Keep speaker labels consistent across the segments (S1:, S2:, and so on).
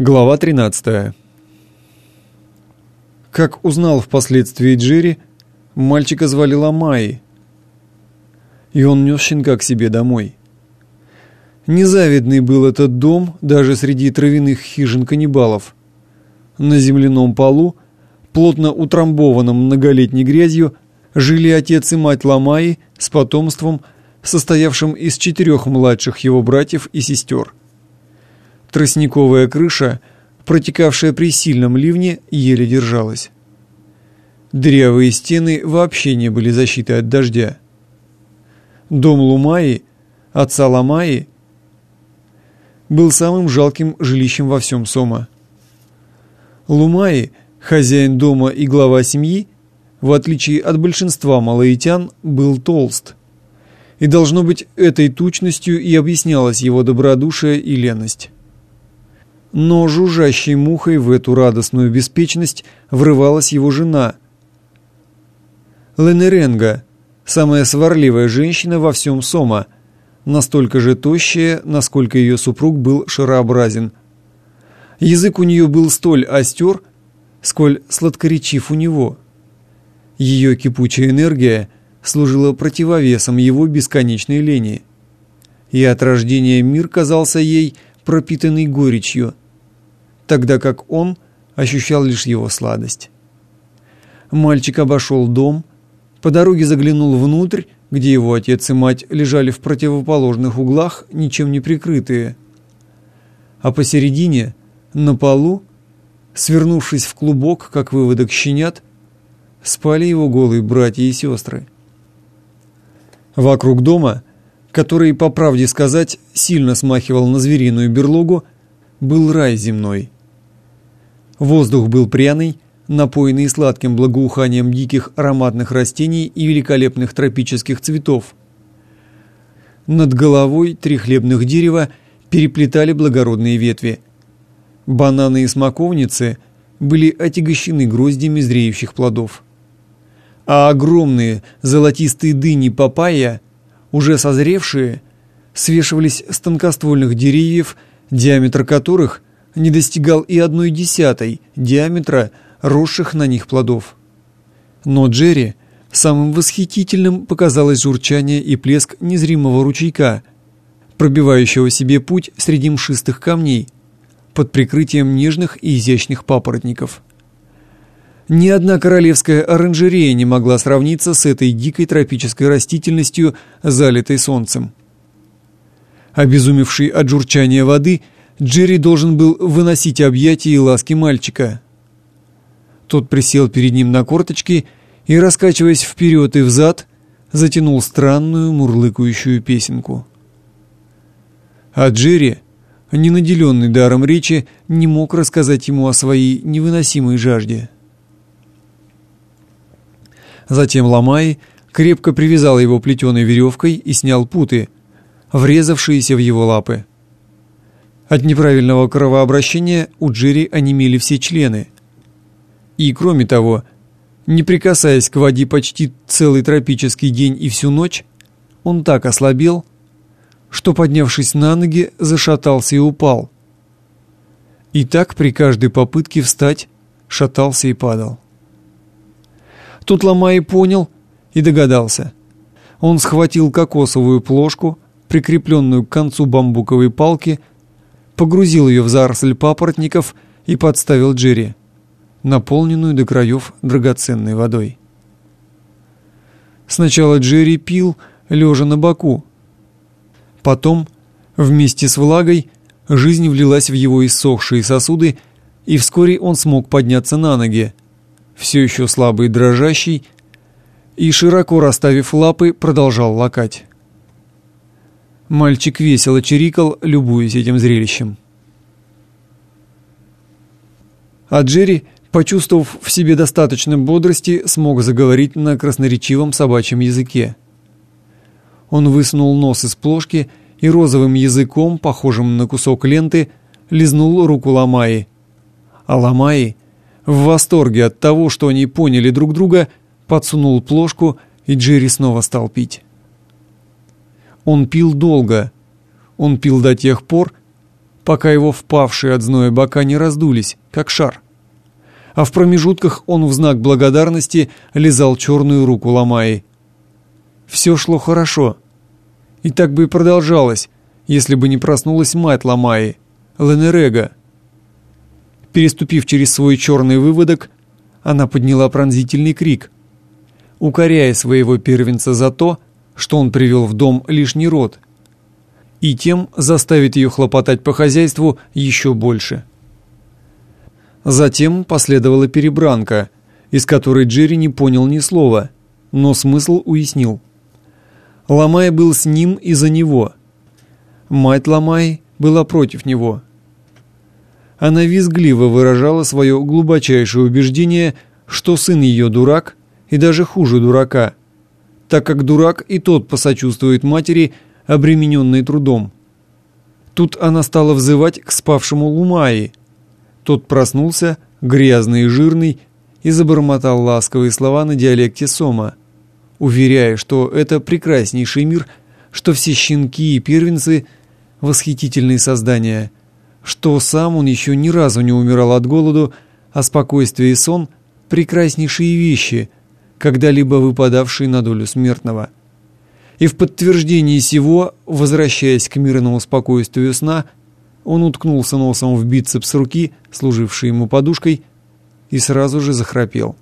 S1: Глава 13. Как узнал впоследствии Джерри, мальчика звали Ламаи, и он нес щенка к себе домой. Незавидный был этот дом даже среди травяных хижин каннибалов. На земляном полу, плотно утрамбованном многолетней грязью, жили отец и мать Ламаи с потомством, состоявшим из 4 младших его братьев и сестер. Тростниковая крыша, протекавшая при сильном ливне, еле держалась. Дырявые стены вообще не были защитой от дождя. Дом Лумаи, отца Ламаи, был самым жалким жилищем во всем Сома. Лумаи, хозяин дома и глава семьи, в отличие от большинства малоитян, был толст. И, должно быть, этой тучностью и объяснялась его добродушие и леность. Но жужжащей мухой в эту радостную беспечность врывалась его жена. Ленеренга, самая сварливая женщина во всем Сома, настолько же тощая, насколько ее супруг был шарообразен. Язык у нее был столь остер, сколь сладкоречив у него. Ее кипучая энергия служила противовесом его бесконечной лени. И от рождения мир казался ей пропитанный горечью, тогда как он ощущал лишь его сладость. Мальчик обошел дом, по дороге заглянул внутрь, где его отец и мать лежали в противоположных углах, ничем не прикрытые. А посередине, на полу, свернувшись в клубок, как выводок щенят, спали его голые братья и сестры. Вокруг дома, который, по правде сказать, сильно смахивал на звериную берлогу, был рай земной. Воздух был пряный, напоенный сладким благоуханием диких ароматных растений и великолепных тропических цветов. Над головой 3 хлебных дерева переплетали благородные ветви. Бананы и смоковницы были отягощены гроздями зреющих плодов. А огромные золотистые дыни папайя, уже созревшие, свешивались с тонкоствольных деревьев, диаметр которых не достигал и 1/10 диаметра росших на них плодов. Но Джерри самым восхитительным показалось журчание и плеск незримого ручейка, пробивающего себе путь среди мшистых камней, под прикрытием нежных и изящных папоротников. Ни одна королевская оранжерея не могла сравниться с этой дикой тропической растительностью, залитой солнцем. Обезумевший от журчания воды, Джерри должен был выносить объятия и ласки мальчика. Тот присел перед ним на корточки и, раскачиваясь вперед и взад, затянул странную мурлыкающую песенку. А Джерри, не наделенный даром речи, не мог рассказать ему о своей невыносимой жажде. Затем Ламаи крепко привязал его плетеной веревкой и снял путы, врезавшиеся в его лапы. От неправильного кровообращения у Джерри онемели все члены. И, кроме того, не прикасаясь к воде почти целый тропический день и всю ночь, он так ослабел, что, поднявшись на ноги, зашатался и упал. И так при каждой попытке встать шатался и падал. Тут Ламаи понял и догадался. Он схватил кокосовую плошку, прикрепленную к концу бамбуковой палки, погрузил ее в заросль папоротников и подставил Джерри, наполненную до краев драгоценной водой. Сначала Джерри пил, лежа на боку. Потом, вместе с влагой, жизнь влилась в его иссохшие сосуды, и вскоре он смог подняться на ноги, все еще слабый и дрожащий, и, широко расставив лапы, продолжал лакать. Мальчик весело чирикал, любуясь этим зрелищем. А Джерри, почувствовав в себе достаточно бодрости, смог заговорить на красноречивом собачьем языке. Он высунул нос из плошки и розовым языком, похожим на кусок ленты, лизнул руку Ламаи. А Ламаи, в восторге от того, что они поняли друг друга, подсунул плошку, и Джерри снова стал пить. Он пил долго. Он пил до тех пор, пока его впавшие от зноя бока не раздулись, как шар. А в промежутках он в знак благодарности лизал черную руку Ламайи. Все шло хорошо. И так бы и продолжалось, если бы не проснулась мать Ламайи, Ленерега. Переступив через свой черный выводок, она подняла пронзительный крик, укоряя своего первенца за то, что он привел в дом лишний род, и тем заставит ее хлопотать по хозяйству еще больше. Затем последовала перебранка, из которой Джерри не понял ни слова, но смысл уяснил. Ламай был с ним и за него. Мать Ламай была против него. Она визгливо выражала свое глубочайшее убеждение, что сын ее дурак и даже хуже дурака, так как дурак и тот посочувствует матери, обремененной трудом. Тут она стала взывать к спавшему Лумаи. Тот проснулся, грязный и жирный, и забормотал ласковые слова на диалекте Сома, уверяя, что это прекраснейший мир, что все щенки и первенцы — восхитительные создания, что сам он еще ни разу не умирал от голоду, а спокойствие и сон — прекраснейшие вещи, когда-либо выпадавшие на долю смертного. И в подтверждении сего, возвращаясь к мирному спокойствию сна, он уткнулся носом в бицепс руки, служившей ему подушкой, и сразу же захрапел.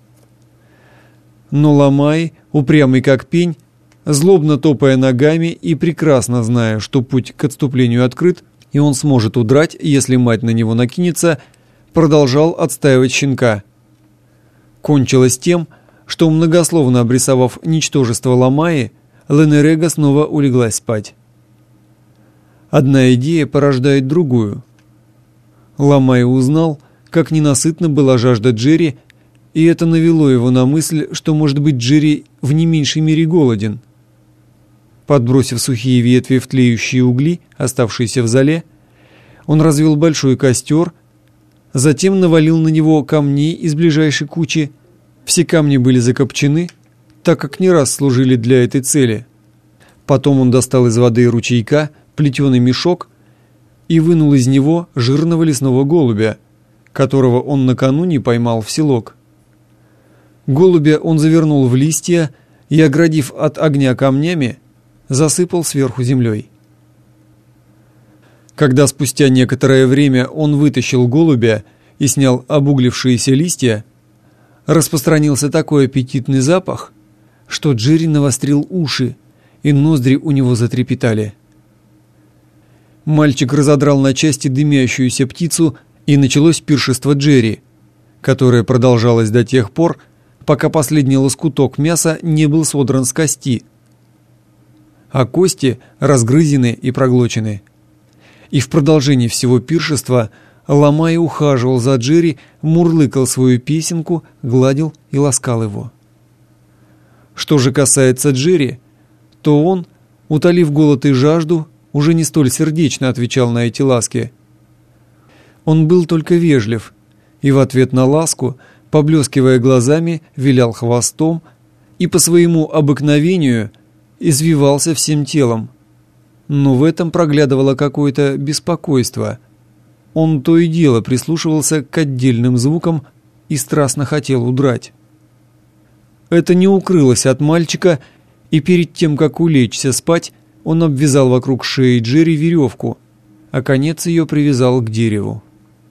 S1: Но Ламай, упрямый как пень, злобно топая ногами и прекрасно зная, что путь к отступлению открыт, и он сможет удрать, если мать на него накинется, продолжал отстаивать щенка. Кончилось тем, что, многословно обрисовав ничтожество Ламайи, Ленерега снова улеглась спать. Одна идея порождает другую. Ламай узнал, как ненасытна была жажда Джерри, и это навело его на мысль, что, может быть, Джерри в не меньшей мере голоден. Подбросив сухие ветви в тлеющие угли, оставшиеся в зале, он развел большой костер, затем навалил на него камней из ближайшей кучи. Все камни были закопчены, так как не раз служили для этой цели. Потом он достал из воды ручейка плетеный мешок и вынул из него жирного лесного голубя, которого он накануне поймал в селок. Голубя он завернул в листья и, оградив от огня камнями, засыпал сверху землей. Когда спустя некоторое время он вытащил голубя и снял обуглившиеся листья, распространился такой аппетитный запах, что Джерри навострил уши, и ноздри у него затрепетали. Мальчик разодрал на части дымящуюся птицу, и началось пиршество Джерри, которое продолжалось до тех пор, пока последний лоскуток мяса не был содран с кости, а кости разгрызены и проглочены. И в продолжении всего пиршества Ламай ухаживал за Джерри, мурлыкал свою песенку, гладил и ласкал его. Что же касается Джерри, то он, утолив голод и жажду, уже не столь сердечно отвечал на эти ласки. Он был только вежлив, и в ответ на ласку, поблескивая глазами, вилял хвостом и по своему обыкновению извивался всем телом. Но в этом проглядывало какое-то беспокойство. Он то и дело прислушивался к отдельным звукам и страстно хотел удрать. Это не укрылось от мальчика, и перед тем, как улечься спать, он обвязал вокруг шеи Джерри веревку, а конец ее привязал к дереву.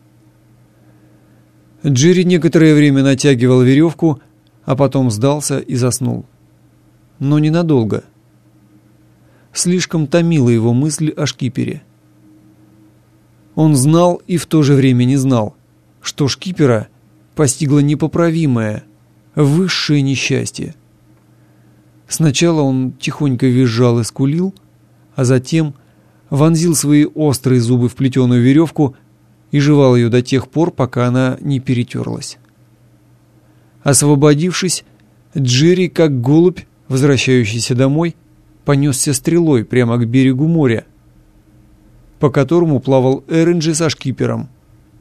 S1: Джерри некоторое время натягивал веревку, а потом сдался и заснул. Но ненадолго. Слишком томила его мысль о шкипере. Он знал и в то же время не знал, что шкипера постигло непоправимое, высшее несчастье. Сначала он тихонько визжал и скулил, а затем вонзил свои острые зубы в плетеную веревку и жевал ее до тех пор, пока она не перетерлась. Освободившись, Джерри, как голубь, возвращающийся домой, понесся стрелой прямо к берегу моря, по которому плавал Эринджи со шкипером.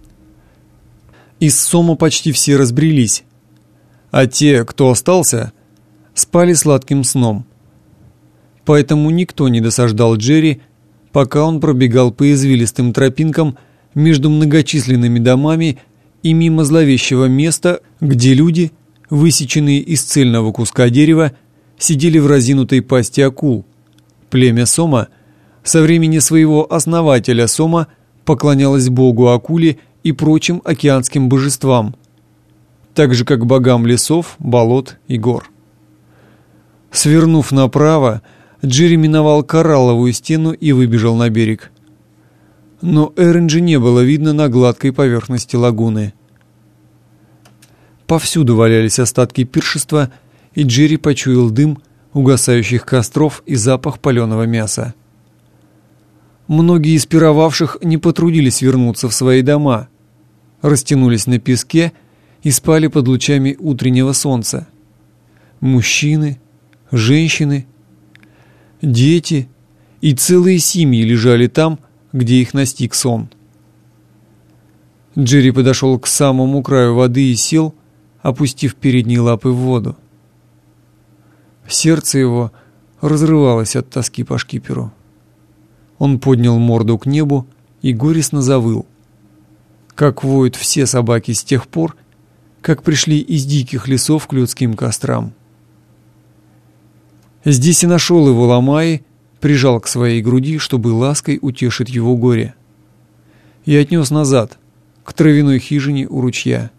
S1: Из Сома почти все разбрелись, а те, кто остался, спали сладким сном. Поэтому никто не досаждал Джерри, пока он пробегал по извилистым тропинкам между многочисленными домами и мимо зловещего места, где люди, высеченные из цельного куска дерева, сидели в разинутой пасти акул. Племя Сома со времени своего основателя Сома поклонялось богу акуле и прочим океанским божествам, так же как богам лесов, болот и гор. Свернув направо, Джерри миновал коралловую стену и выбежал на берег. Но Эренджи не было видно на гладкой поверхности лагуны. Повсюду валялись остатки пиршества, и Джерри почуял дым угасающих костров и запах паленого мяса. Многие из пировавших не потрудились вернуться в свои дома, растянулись на песке и спали под лучами утреннего солнца. Мужчины, женщины, дети и целые семьи лежали там, где их настиг сон. Джерри подошел к самому краю воды и сел, опустив передние лапы в воду. Сердце его разрывалось от тоски по шкиперу. Он поднял морду к небу и горестно завыл, как воют все собаки с тех пор, как пришли из диких лесов к людским кострам. Здесь и нашел его Ламаи, прижал к своей груди, чтобы лаской утешить его горе, и отнес назад, к травяной хижине у ручья.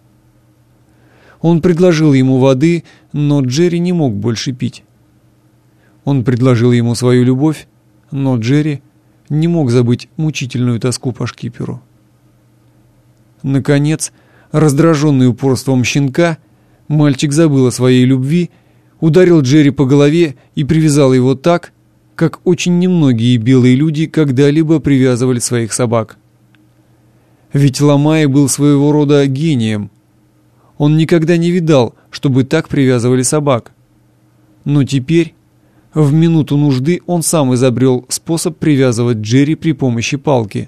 S1: Он предложил ему воды, но Джерри не мог больше пить. Он предложил ему свою любовь, но Джерри не мог забыть мучительную тоску по шкиперу. Наконец, раздраженный упорством щенка, мальчик забыл о своей любви, ударил Джерри по голове и привязал его так, как очень немногие белые люди когда-либо привязывали своих собак. Ведь Ламаи был своего рода гением. Он никогда не видал, чтобы так привязывали собак. Но теперь, в минуту нужды, он сам изобрел способ привязывать Джерри при помощи палки.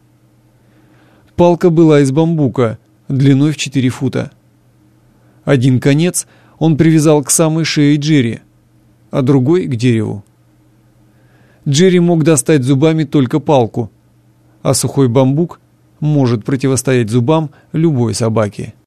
S1: Палка была из бамбука, длиной в 4 фута. Один конец он привязал к самой шее Джерри, а другой — к дереву. Джерри мог достать зубами только палку, а сухой бамбук может противостоять зубам любой собаки.